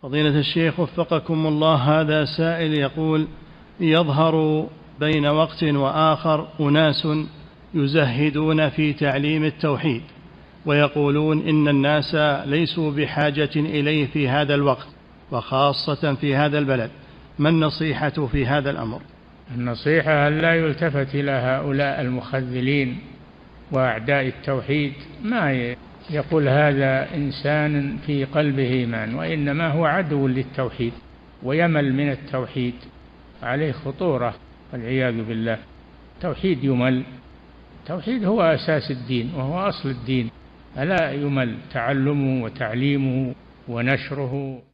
فضيلة الشيخ وفقكم الله، هذا سائل يقول: يظهر بين وقت وآخر أناس يزهدون في تعليم التوحيد ويقولون إن الناس ليسوا بحاجة إليه في هذا الوقت وخاصة في هذا البلد، ما النصيحة في هذا الأمر؟ النصيحة أن لا يلتفت إلى هؤلاء المخذلين وأعداء التوحيد، ما يقول هذا إنسان في قلبه إيمان، وإنما هو عدو للتوحيد ويمل من التوحيد، عليه خطورة والعياذ بالله. التوحيد يمل، التوحيد هو أساس الدين وهو أصل الدين، ألا يمل تعلمه وتعليمه ونشره.